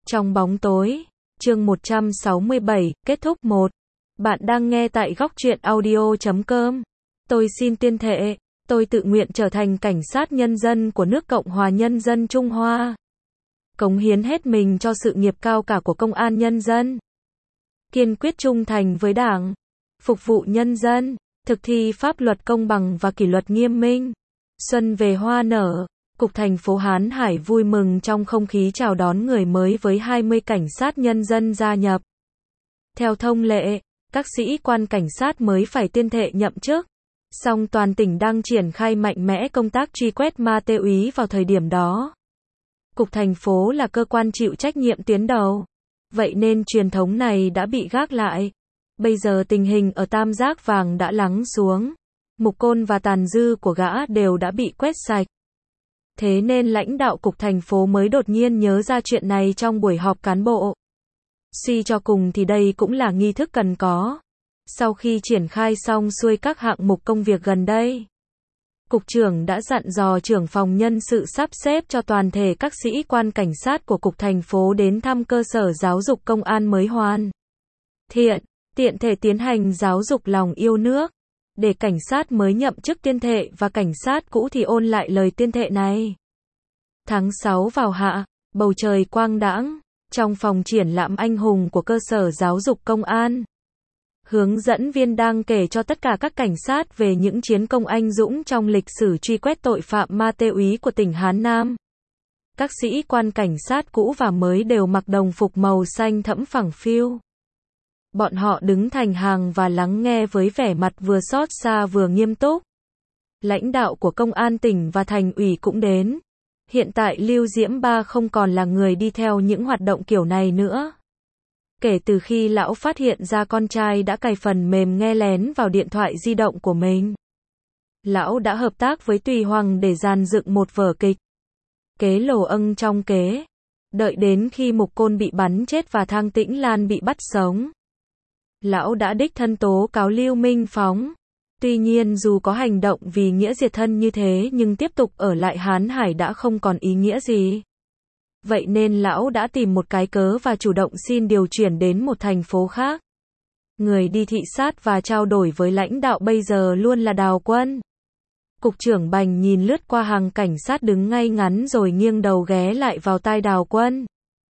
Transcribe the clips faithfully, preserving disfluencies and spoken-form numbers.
Trong bóng tối, chương một trăm sáu mươi bảy, kết thúc một. Bạn đang nghe tại góc truyện audio chấm com. Tôi xin tuyên thệ, tôi tự nguyện trở thành cảnh sát nhân dân của nước Cộng hòa Nhân dân Trung Hoa. Cống hiến hết mình cho sự nghiệp cao cả của công an nhân dân. Kiên quyết trung thành với Đảng, phục vụ nhân dân, thực thi pháp luật công bằng và kỷ luật nghiêm minh. Xuân về hoa nở, Cục thành phố Hán Hải vui mừng trong không khí chào đón người mới với hai mươi cảnh sát nhân dân gia nhập. Theo thông lệ, các sĩ quan cảnh sát mới phải tuyên thệ nhậm chức. Song toàn tỉnh đang triển khai mạnh mẽ công tác truy quét ma túy vào thời điểm đó. Cục thành phố là cơ quan chịu trách nhiệm tuyến đầu. Vậy nên truyền thống này đã bị gác lại. Bây giờ tình hình ở Tam Giác Vàng đã lắng xuống. Mục côn và tàn dư của gã đều đã bị quét sạch. Thế nên lãnh đạo cục thành phố mới đột nhiên nhớ ra chuyện này trong buổi họp cán bộ. Suy cho cùng thì đây cũng là nghi thức cần có. Sau khi triển khai xong xuôi các hạng mục công việc gần đây, Cục trưởng đã dặn dò trưởng phòng nhân sự sắp xếp cho toàn thể các sĩ quan cảnh sát của Cục thành phố đến thăm cơ sở giáo dục công an mới hoàn thiện, tiện thể tiến hành giáo dục lòng yêu nước, để cảnh sát mới nhậm chức tuyên thệ và cảnh sát cũ thì ôn lại lời tuyên thệ này. Tháng sáu vào hạ, bầu trời quang đãng, trong phòng triển lãm anh hùng của cơ sở giáo dục công an, hướng dẫn viên đang kể cho tất cả các cảnh sát về những chiến công anh dũng trong lịch sử truy quét tội phạm ma túy của tỉnh Hán Nam. Các sĩ quan cảnh sát cũ và mới đều mặc đồng phục màu xanh thẫm phẳng phiu. Bọn họ đứng thành hàng và lắng nghe với vẻ mặt vừa xót xa vừa nghiêm túc. Lãnh đạo của công an tỉnh và thành ủy cũng đến. Hiện tại Lưu Diễm Ba không còn là người đi theo những hoạt động kiểu này nữa. Kể từ khi lão phát hiện ra con trai đã cài phần mềm nghe lén vào điện thoại di động của mình, lão đã hợp tác với Tùy Hoàng để dàn dựng một vở kịch. Kế lồ âng trong kế. Đợi đến khi Mục Côn bị bắn chết và Thang Tĩnh Lan bị bắt sống, lão đã đích thân tố cáo Lưu Minh Phóng. Tuy nhiên dù có hành động vì nghĩa diệt thân như thế nhưng tiếp tục ở lại Hán Hải đã không còn ý nghĩa gì. Vậy nên lão đã tìm một cái cớ và chủ động xin điều chuyển đến một thành phố khác. Người đi thị sát và trao đổi với lãnh đạo bây giờ luôn là Đào Quân. Cục trưởng Bành nhìn lướt qua hàng cảnh sát đứng ngay ngắn rồi nghiêng đầu ghé lại vào tai Đào Quân.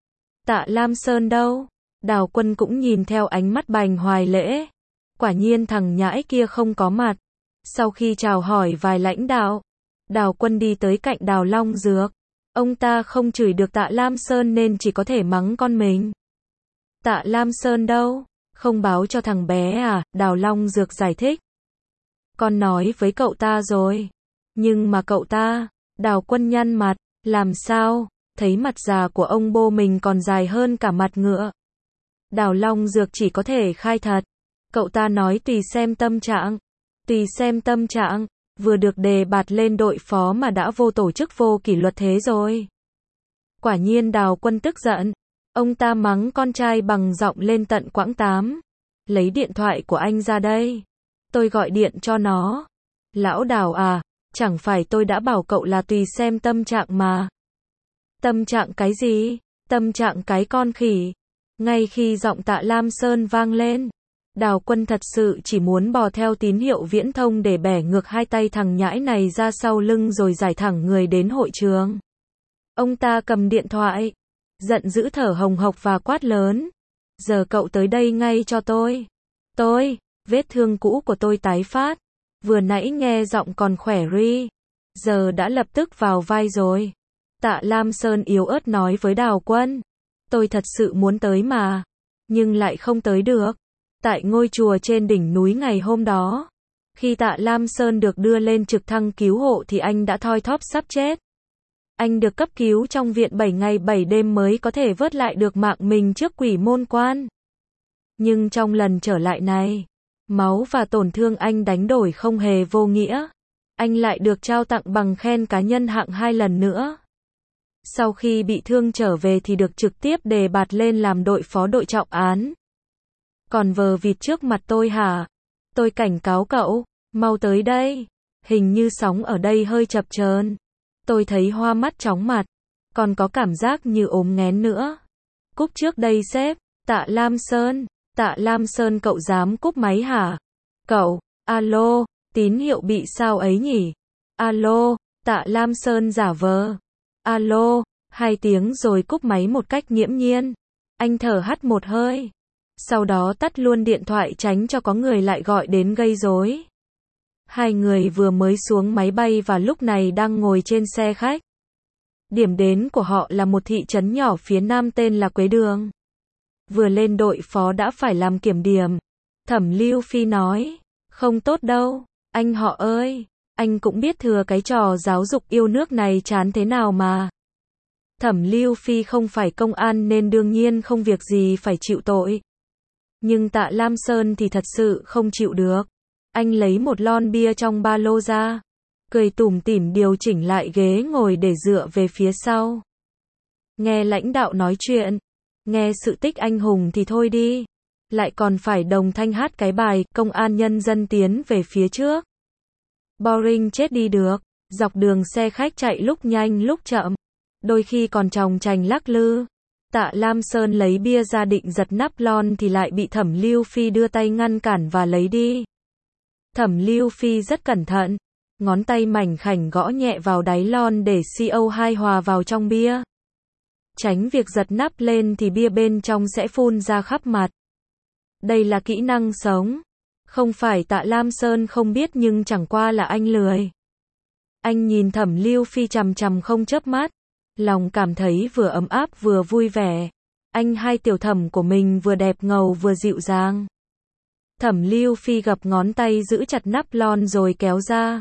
Tạ Lam Sơn đâu? Đào Quân cũng nhìn theo ánh mắt Bành hoài lễ. Quả nhiên thằng nhãi kia không có mặt. Sau khi chào hỏi vài lãnh đạo, Đào Quân đi tới cạnh Đào Long Dược. Ông ta không chửi được Tạ Lam Sơn nên chỉ có thể mắng con mình. Tạ Lam Sơn đâu? Không báo cho thằng bé à? Đào Long Dược giải thích. Con nói với cậu ta rồi. Nhưng mà cậu ta, Đào Quân nhăn mặt, làm sao? Thấy mặt già của ông bô mình còn dài hơn cả mặt ngựa. Đào Long Dược chỉ có thể khai thật. Cậu ta nói tùy xem tâm trạng. Tùy xem tâm trạng. Vừa được đề bạt lên đội phó mà đã vô tổ chức vô kỷ luật thế rồi. Quả nhiên Đào Quân tức giận. Ông ta mắng con trai bằng giọng lên tận quãng tám. Lấy điện thoại của anh ra đây. Tôi gọi điện cho nó. Lão Đào à, chẳng phải tôi đã bảo cậu là tùy xem tâm trạng mà. Tâm trạng cái gì? Tâm trạng cái con khỉ. Ngay khi giọng Tạ Lam Sơn vang lên, Đào Quân thật sự chỉ muốn bò theo tín hiệu viễn thông để bẻ ngược hai tay thằng nhãi này ra sau lưng rồi giải thẳng người đến hội trường. Ông ta cầm điện thoại, giận dữ thở hồng hộc và quát lớn. Giờ cậu tới đây ngay cho tôi. Tôi, vết thương cũ của tôi tái phát. Vừa nãy nghe giọng còn khỏe ri. Giờ đã lập tức vào vai rồi. Tạ Lam Sơn yếu ớt nói với Đào Quân. Tôi thật sự muốn tới mà. Nhưng lại không tới được. Tại ngôi chùa trên đỉnh núi ngày hôm đó, khi Tạ Lam Sơn được đưa lên trực thăng cứu hộ thì anh đã thoi thóp sắp chết. Anh được cấp cứu trong viện bảy ngày bảy đêm mới có thể vớt lại được mạng mình trước quỷ môn quan. Nhưng trong lần trở lại này, máu và tổn thương anh đánh đổi không hề vô nghĩa. Anh lại được trao tặng bằng khen cá nhân hạng hai lần nữa. Sau khi bị thương trở về thì được trực tiếp đề bạt lên làm đội phó đội trọng án. Còn vờ vịt trước mặt tôi hả? Tôi cảnh cáo cậu, mau tới đây. Hình như sóng ở đây hơi chập chờn. Tôi thấy hoa mắt chóng mặt, còn có cảm giác như ốm nghén nữa. Cúp trước đây sếp. Tạ Lam Sơn. Tạ Lam Sơn cậu dám cúp máy hả? Cậu, alo, tín hiệu bị sao ấy nhỉ? Alo, Tạ Lam Sơn giả vờ. Alo, hai tiếng rồi cúp máy một cách nghiễm nhiên. Anh thở hắt một hơi. Sau đó tắt luôn điện thoại tránh cho có người lại gọi đến gây rối. Hai người vừa mới xuống máy bay và lúc này đang ngồi trên xe khách. Điểm đến của họ là một thị trấn nhỏ phía nam tên là Quế Đường. Vừa lên đội phó đã phải làm kiểm điểm. Thẩm Lưu Phi nói, không tốt đâu, anh họ ơi, anh cũng biết thừa cái trò giáo dục yêu nước này chán thế nào mà. Thẩm Lưu Phi không phải công an nên đương nhiên không việc gì phải chịu tội. Nhưng Tạ Lam Sơn thì thật sự không chịu được. Anh lấy một lon bia trong ba lô ra, cười tủm tỉm điều chỉnh lại ghế ngồi để dựa về phía sau. Nghe lãnh đạo nói chuyện, nghe sự tích anh hùng thì thôi đi, lại còn phải đồng thanh hát cái bài Công an nhân dân tiến về phía trước. Boring chết đi được. Dọc đường xe khách chạy lúc nhanh lúc chậm, đôi khi còn chòng chành lắc lư. Tạ Lam Sơn lấy bia ra định giật nắp lon thì lại bị Thẩm Lưu Phi đưa tay ngăn cản và lấy đi. Thẩm Lưu Phi rất cẩn thận, ngón tay mảnh khảnh gõ nhẹ vào đáy lon để xê o hai hòa vào trong bia. Tránh việc giật nắp lên thì bia bên trong sẽ phun ra khắp mặt. Đây là kỹ năng sống. Không phải Tạ Lam Sơn không biết nhưng chẳng qua là anh lười. Anh nhìn Thẩm Lưu Phi chằm chằm không chớp mắt, lòng cảm thấy vừa ấm áp vừa vui vẻ. Anh hai tiểu thẩm của mình vừa đẹp ngầu vừa dịu dàng. Thẩm Lưu Phi gập ngón tay giữ chặt nắp lon rồi kéo ra.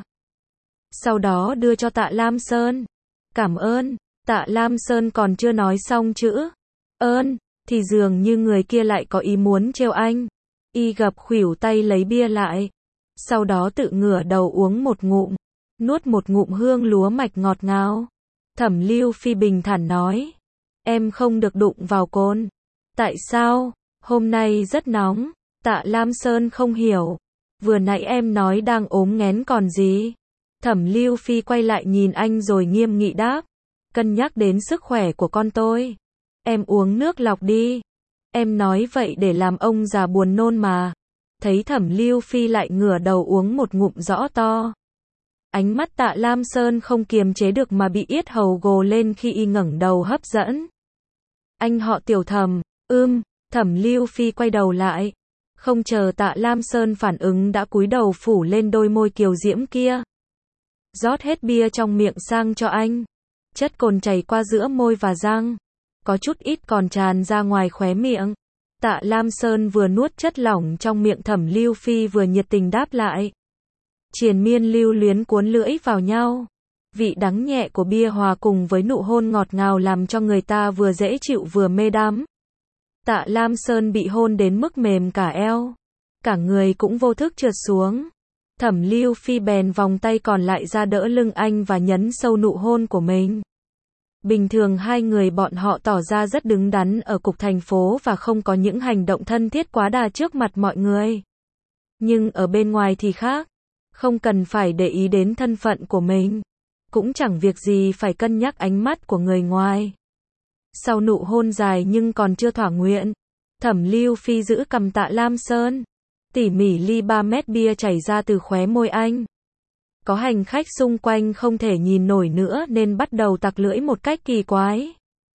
Sau đó đưa cho Tạ Lam Sơn. Cảm ơn. Tạ Lam Sơn còn chưa nói xong chữ ơn, thì dường như người kia lại có ý muốn trêu anh. Y gập khuỷu tay lấy bia lại. Sau đó tự ngửa đầu uống một ngụm. Nuốt một ngụm hương lúa mạch ngọt ngào. Thẩm Lưu Phi bình thản nói. Em không được đụng vào cồn. Tại sao? Hôm nay rất nóng. Tạ Lam Sơn không hiểu. Vừa nãy em nói đang ốm nghén còn gì. Thẩm Lưu Phi quay lại nhìn anh rồi nghiêm nghị đáp. Cân nhắc đến sức khỏe của con tôi. Em uống nước lọc đi. Em nói vậy để làm ông già buồn nôn mà. Thấy Thẩm Lưu Phi lại ngửa đầu uống một ngụm rõ to. Ánh mắt Tạ Lam Sơn không kiềm chế được mà bị yết hầu gồ lên khi y ngẩng đầu hấp dẫn. Anh họ Tiểu Thẩm. Ưm, Thẩm Lưu Phi quay đầu lại. Không chờ Tạ Lam Sơn phản ứng đã cúi đầu phủ lên đôi môi kiều diễm kia. Rót hết bia trong miệng sang cho anh. Chất cồn chảy qua giữa môi và răng. Có chút ít còn tràn ra ngoài khóe miệng. Tạ Lam Sơn vừa nuốt chất lỏng trong miệng Thẩm Lưu Phi vừa nhiệt tình đáp lại. Triền miên lưu luyến cuốn lưỡi vào nhau. Vị đắng nhẹ của bia hòa cùng với nụ hôn ngọt ngào làm cho người ta vừa dễ chịu vừa mê đắm. Tạ Lam Sơn bị hôn đến mức mềm cả eo. Cả người cũng vô thức trượt xuống. Thẩm Lưu Phi bèn vòng tay còn lại ra đỡ lưng anh và nhấn sâu nụ hôn của mình. Bình thường hai người bọn họ tỏ ra rất đứng đắn ở cục thành phố và không có những hành động thân thiết quá đà trước mặt mọi người. Nhưng ở bên ngoài thì khác. Không cần phải để ý đến thân phận của mình. Cũng chẳng việc gì phải cân nhắc ánh mắt của người ngoài. Sau nụ hôn dài nhưng còn chưa thỏa nguyện, Thẩm Lưu Phi giữ cầm Tạ Lam Sơn. Tỉ mỉ ly ba mét bia chảy ra từ khóe môi anh. Có hành khách xung quanh không thể nhìn nổi nữa nên bắt đầu tặc lưỡi một cách kỳ quái.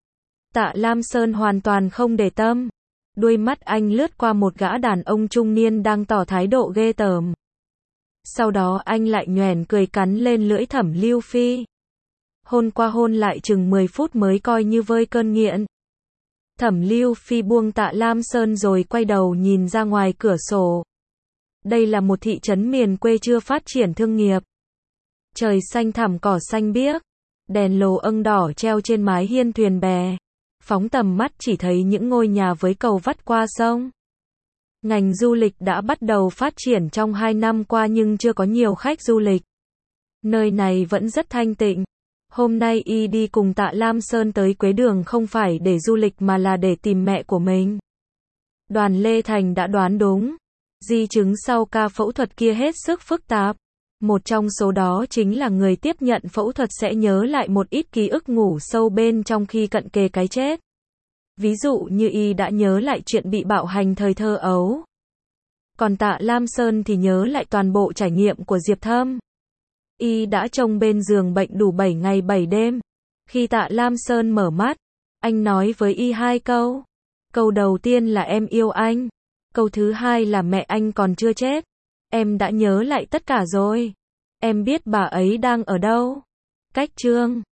Tạ Lam Sơn hoàn toàn không để tâm. Đuôi mắt anh lướt qua một gã đàn ông trung niên đang tỏ thái độ ghê tởm. Sau đó anh lại nhoẻn cười cắn lên lưỡi Thẩm Lưu Phi. Hôn qua hôn lại chừng mười phút mới coi như vơi cơn nghiện. Thẩm Lưu Phi buông Tạ Lam Sơn rồi quay đầu nhìn ra ngoài cửa sổ. Đây là một thị trấn miền quê chưa phát triển thương nghiệp. Trời xanh thẳm cỏ xanh biếc. Đèn lồ âng đỏ treo trên mái hiên thuyền bè. Phóng tầm mắt chỉ thấy những ngôi nhà với cầu vắt qua sông. Ngành du lịch đã bắt đầu phát triển trong hai năm qua nhưng chưa có nhiều khách du lịch. Nơi này vẫn rất thanh tịnh. Hôm nay y đi cùng Tạ Lam Sơn tới Quế Đường không phải để du lịch mà là để tìm mẹ của mình. Đoàn Lê Thành đã đoán đúng. Di chứng sau ca phẫu thuật kia hết sức phức tạp. Một trong số đó chính là người tiếp nhận phẫu thuật sẽ nhớ lại một ít ký ức ngủ sâu bên trong khi cận kề cái chết. Ví dụ như y đã nhớ lại chuyện bị bạo hành thời thơ ấu. Còn Tạ Lam Sơn thì nhớ lại toàn bộ trải nghiệm của Diệp Thâm. Y đã trông bên giường bệnh đủ bảy ngày bảy đêm. Khi Tạ Lam Sơn mở mắt, anh nói với y hai câu. Câu đầu tiên là em yêu anh. Câu thứ hai là mẹ anh còn chưa chết. Em đã nhớ lại tất cả rồi. Em biết bà ấy đang ở đâu. Cách chương